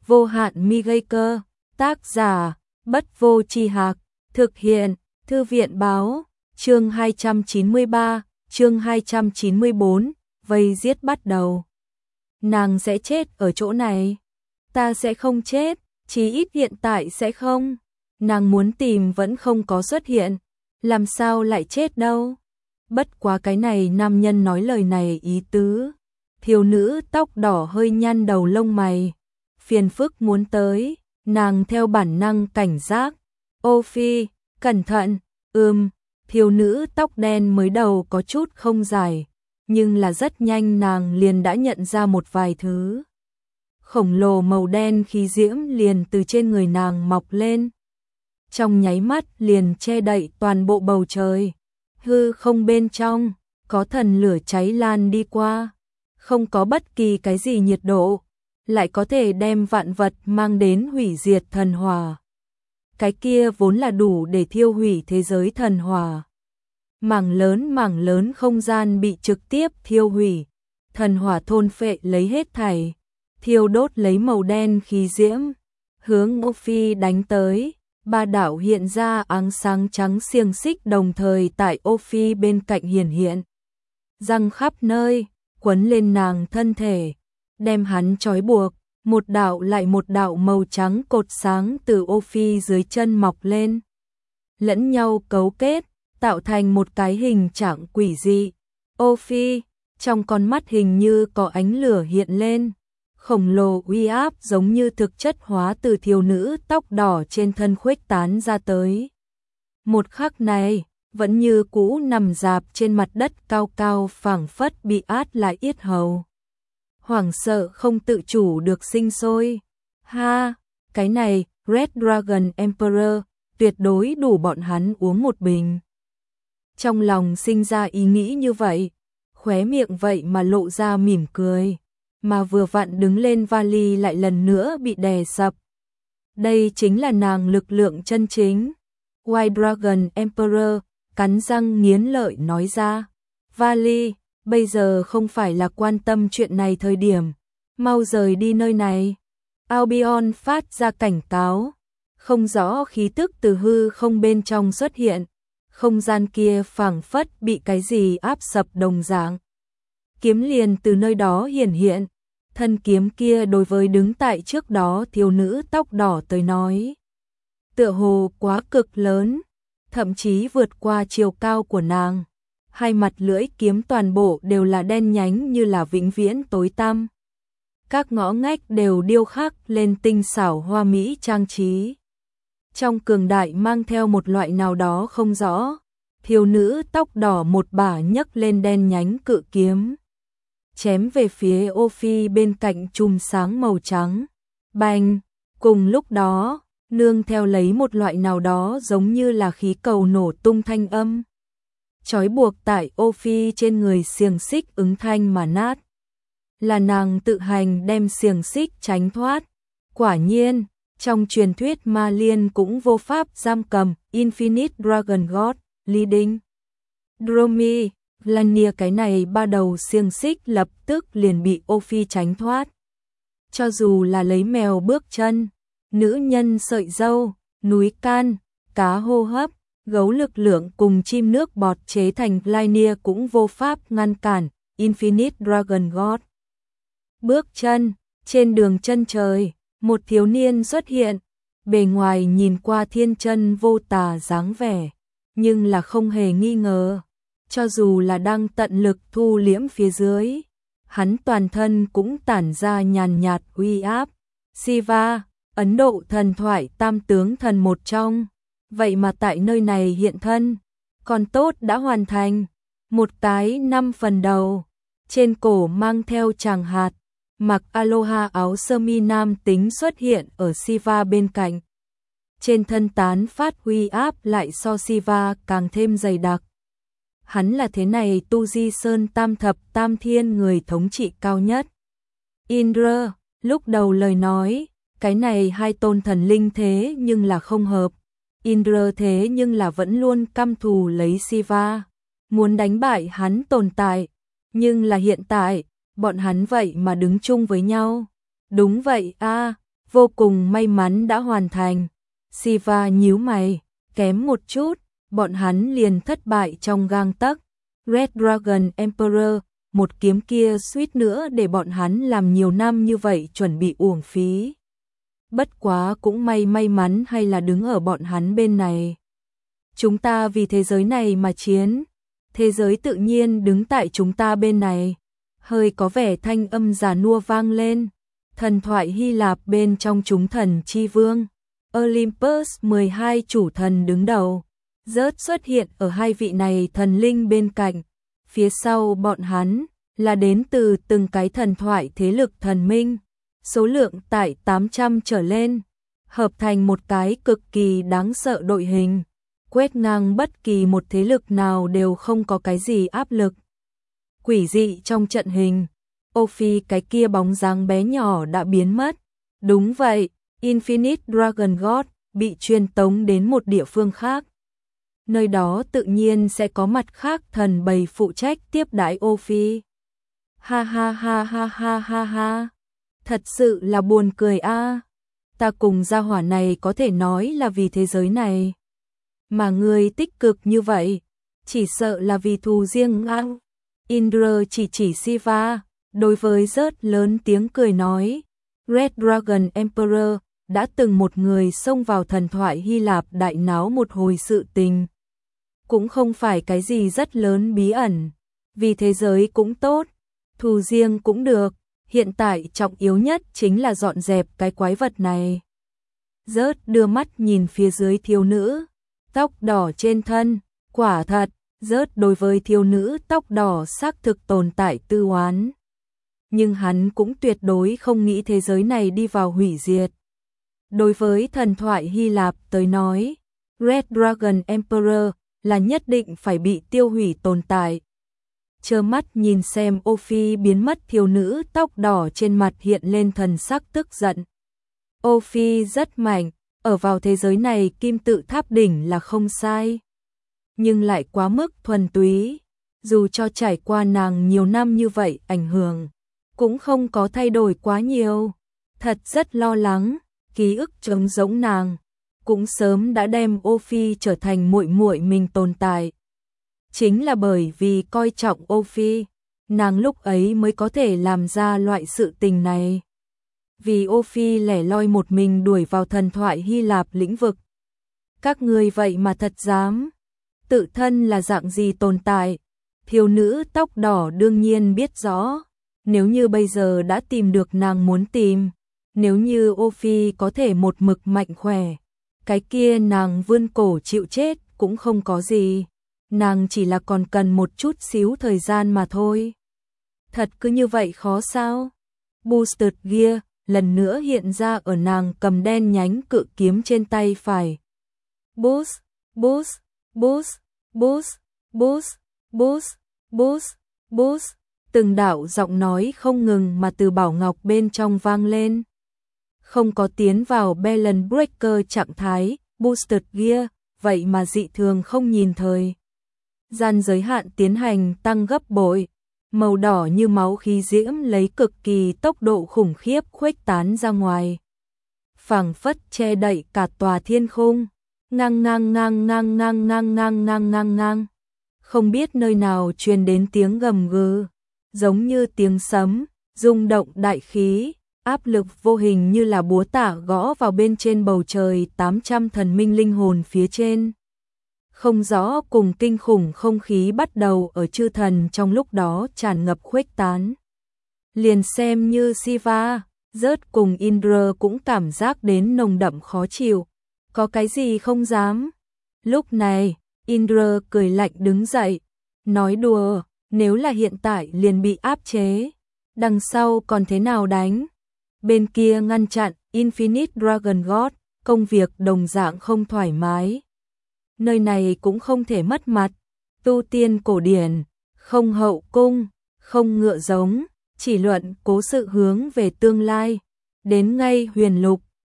vô hạn mi gây cơ, tác giả, Bất Vô Tri Hạc, thực hiện, Thư viện báo, chương 293, chương 294, vây giết bắt đầu. Nàng sẽ chết ở chỗ này. Ta sẽ không chết, chí ít hiện tại sẽ không. Nàng muốn tìm vẫn không có xuất hiện, làm sao lại chết đâu. Bất quá cái này nam nhân nói lời này ý tứ. Thiếu nữ tóc đỏ hơi nhăn đầu lông mày. Phiền phức muốn tới, nàng theo bản năng cảnh giác. Ô Phi, cẩn thận, thiếu nữ tóc đen mới đầu có chút không giải, nhưng là rất nhanh nàng liền đã nhận ra một vài thứ. Khổng lồ màu đen khí diễm liền từ trên người nàng mọc lên. Trong nháy mắt liền che đậy toàn bộ bầu trời. Hư không bên trong, có thần lửa cháy lan đi qua. Không có bất kỳ cái gì nhiệt độ, lại có thể đem vạn vật mang đến hủy diệt thần hỏa. Cái kia vốn là đủ để thiêu hủy thế giới thần hỏa. Mảng lớn không gian bị trực tiếp thiêu hủy. Thần hỏa thôn phệ lấy hết thảy, thiêu đốt lấy màu đen khí diễm, hướng Ô Phi đánh tới. Ba đạo hiện ra áng sáng trắng xiềng xích đồng thời tại Ô Phi bên cạnh hiển hiện. Răng khắp nơi, quấn lên nàng thân thể, đem hắn trói buộc. Một đạo lại một đạo màu trắng cột sáng từ Ô Phi dưới chân mọc lên. Lẫn nhau cấu kết, tạo thành một cái hình trạng quỷ dị. Ô Phi, trong con mắt hình như có ánh lửa hiện lên. Khổng lồ uy áp giống như thực chất hóa từ thiếu nữ tóc đỏ trên thân khuếch tán ra tới. Một khắc này, vẫn như cũ nằm rạp trên mặt đất cao cao phảng phất bị át lại yết hầu. Hoảng sợ không tự chủ được sinh sôi. Ha, cái này, Red Dragon Emperor, tuyệt đối đủ bọn hắn uống một bình. Trong lòng sinh ra ý nghĩ như vậy, khóe miệng vậy mà lộ ra mỉm cười. Mà vừa vặn đứng lên vali lại lần nữa bị đè sập. Đây chính là nàng lực lượng chân chính. White Dragon Emperor cắn răng nghiến lợi nói ra. Vali, bây giờ không phải là quan tâm chuyện này thời điểm. Mau rời đi nơi này. Albion phát ra cảnh cáo. Không rõ khí tức từ hư không bên trong xuất hiện. Không gian kia phảng phất bị cái gì áp sập đồng dạng. Kiếm liền từ nơi đó hiển hiện. Thân kiếm kia đối với đứng tại trước đó thiếu nữ tóc đỏ tới nói. Tựa hồ quá cực lớn, thậm chí vượt qua chiều cao của nàng. Hai mặt lưỡi kiếm toàn bộ đều là đen nhánh như là vĩnh viễn tối tăm. Các ngõ ngách đều điêu khắc lên tinh xảo hoa mỹ trang trí. Trong cường đại mang theo một loại nào đó không rõ. Thiếu nữ tóc đỏ một bả nhấc lên đen nhánh cự kiếm. Chém về phía Ô Phi bên cạnh chùm sáng màu trắng. Bành! Cùng lúc đó, nương theo lấy một loại nào đó giống như là khí cầu nổ tung thanh âm. Trói buộc tại Ô Phi trên người xiềng xích ứng thanh mà nát. Là nàng tự hành đem xiềng xích tránh thoát. Quả nhiên, trong truyền thuyết Ma Liên cũng vô pháp giam cầm. Infinite Dragon God, Leading Dromi. Lania cái này ba đầu xiềng xích lập tức liền bị Ô Phi tránh thoát. Cho dù là lấy mèo bước chân, nữ nhân sợi dâu, núi can, cá hô hấp, gấu lực lượng cùng chim nước bọt chế thành Lania cũng vô pháp ngăn cản. Infinite Dragon God. Bước chân, trên đường chân trời, một thiếu niên xuất hiện, bề ngoài nhìn qua thiên chân vô tà dáng vẻ, nhưng là không hề nghi ngờ. Cho dù là đang tận lực thu liễm phía dưới, hắn toàn thân cũng tản ra nhàn nhạt uy áp. Shiva, Ấn Độ thần thoại tam tướng thần một trong, vậy mà tại nơi này hiện thân, còn tốt đã hoàn thành. Một cái 5 phần đầu, trên cổ mang theo tràng hạt, mặc aloha áo sơ mi nam tính xuất hiện ở Shiva bên cạnh. Trên thân tán phát uy áp lại so Shiva càng thêm dày đặc. Hắn là thế này Tu Di Sơn tam thập tam thiên người thống trị cao nhất. Indra, lúc đầu lời nói, cái này hai tôn thần linh thế nhưng là không hợp. Indra thế nhưng là vẫn luôn căm thù lấy Shiva, muốn đánh bại hắn tồn tại. Nhưng là hiện tại, bọn hắn vậy mà đứng chung với nhau. Đúng vậy a, vô cùng may mắn đã hoàn thành. Siva nhíu mày, kém một chút, bọn hắn liền thất bại trong gang tấc. Red Dragon Emperor, một kiếm kia suýt nữa để bọn hắn làm nhiều năm như vậy chuẩn bị uổng phí. Bất quá cũng may mắn hay là đứng ở bọn hắn bên này. Chúng ta vì thế giới này mà chiến, thế giới tự nhiên đứng tại chúng ta bên này. Hơi có vẻ thanh âm già nua vang lên. Thần thoại Hy Lạp bên trong chúng thần chi vương, Olympus 12 chủ thần đứng đầu, rớt xuất hiện ở hai vị này thần linh bên cạnh. Phía sau bọn hắn là đến từ từng cái thần thoại thế lực thần minh, số lượng tại 800 trở lên, hợp thành một cái cực kỳ đáng sợ đội hình, quét ngang bất kỳ một thế lực nào đều không có cái gì áp lực. Quỷ dị trong trận hình, Ophi cái kia bóng dáng bé nhỏ đã biến mất. Đúng vậy, Infinite Dragon God bị truyền tống đến một địa phương khác. Nơi đó tự nhiên sẽ có mặt khác thần bầy phụ trách tiếp đãi Ophi. Ha ha ha ha ha ha ha. Thật sự là buồn cười a. Ta cùng gia hỏa này có thể nói là vì thế giới này. Mà người tích cực như vậy, chỉ sợ là vì thù riêng ngang. Indra chỉ Siva, đối với rớt lớn tiếng cười nói. Red Dragon Emperor đã từng một người xông vào thần thoại Hy Lạp đại náo một hồi sự tình. Cũng không phải cái gì rất lớn bí ẩn, vì thế giới cũng tốt, thù riêng cũng được, hiện tại trọng yếu nhất chính là dọn dẹp cái quái vật này. Rớt đưa mắt nhìn phía dưới thiếu nữ, tóc đỏ trên thân, quả thật, rớt đối với thiếu nữ tóc đỏ xác thực tồn tại tư oán. Nhưng hắn cũng tuyệt đối không nghĩ thế giới này đi vào hủy diệt. Đối với thần thoại Hy Lạp tới nói, Red Dragon Emperor là nhất định phải bị tiêu hủy tồn tại. Chơ mắt nhìn xem Ophi biến mất, thiếu nữ tóc đỏ trên mặt hiện lên thần sắc tức giận. Ophi rất mạnh, ở vào thế giới này kim tự tháp đỉnh là không sai. Nhưng lại quá mức thuần túy, dù cho trải qua nàng nhiều năm như vậy ảnh hưởng, cũng không có thay đổi quá nhiều. Thật rất lo lắng, ký ức trống rỗng nàng, cũng sớm đã đem Ophi trở thành muội muội mình tồn tại. Chính là bởi vì coi trọng Ophi, nàng lúc ấy mới có thể làm ra loại sự tình này. Vì Ophi lẻ loi một mình đuổi vào thần thoại Hy Lạp lĩnh vực. Các người vậy mà thật dám, tự thân là dạng gì tồn tại, thiếu nữ tóc đỏ đương nhiên biết rõ. Nếu như bây giờ đã tìm được nàng muốn tìm, nếu như Ophi có thể một mực mạnh khỏe, cái kia nàng vươn cổ chịu chết cũng không có gì. Nàng chỉ là còn cần một chút xíu thời gian mà thôi. Thật cứ như vậy khó sao? Boosted Gear lần nữa hiện ra ở nàng cầm đen nhánh cự kiếm trên tay phải. Boost, boost, boost, boost, boost, boost, boost, boost. Từng đạo giọng nói không ngừng mà từ bảo ngọc bên trong vang lên. Không có tiến vào Balance Breaker trạng thái, Boosted Gear, vậy mà dị thường không nhìn thời gian giới hạn tiến hành tăng gấp bội, màu đỏ như máu khí diễm lấy cực kỳ tốc độ khủng khiếp khuếch tán ra ngoài. Phảng phất che đậy cả tòa thiên khung, ngang ngang ngang ngang ngang ngang ngang ngang ngang ngang. Không biết nơi nào truyền đến tiếng gầm gừ, giống như tiếng sấm, rung động đại khí, áp lực vô hình như là búa tạ gõ vào bên trên bầu trời 800 thần minh linh hồn phía trên. Không rõ cùng kinh khủng không khí bắt đầu ở chư thần trong lúc đó tràn ngập khuếch tán. Liền xem như Siva, rớt cùng Indra cũng cảm giác đến nồng đậm khó chịu. Có cái gì không dám? Lúc này, Indra cười lạnh đứng dậy, nói đùa, nếu là hiện tại liền bị áp chế, đằng sau còn thế nào đánh? Bên kia ngăn chặn, Infinite Dragon God, công việc đồng dạng không thoải mái. Nơi này cũng không thể mất mặt, tu tiên cổ điển, không hậu cung, không ngựa giống, chỉ luận cố sự hướng về tương lai. Đến ngay huyền lục,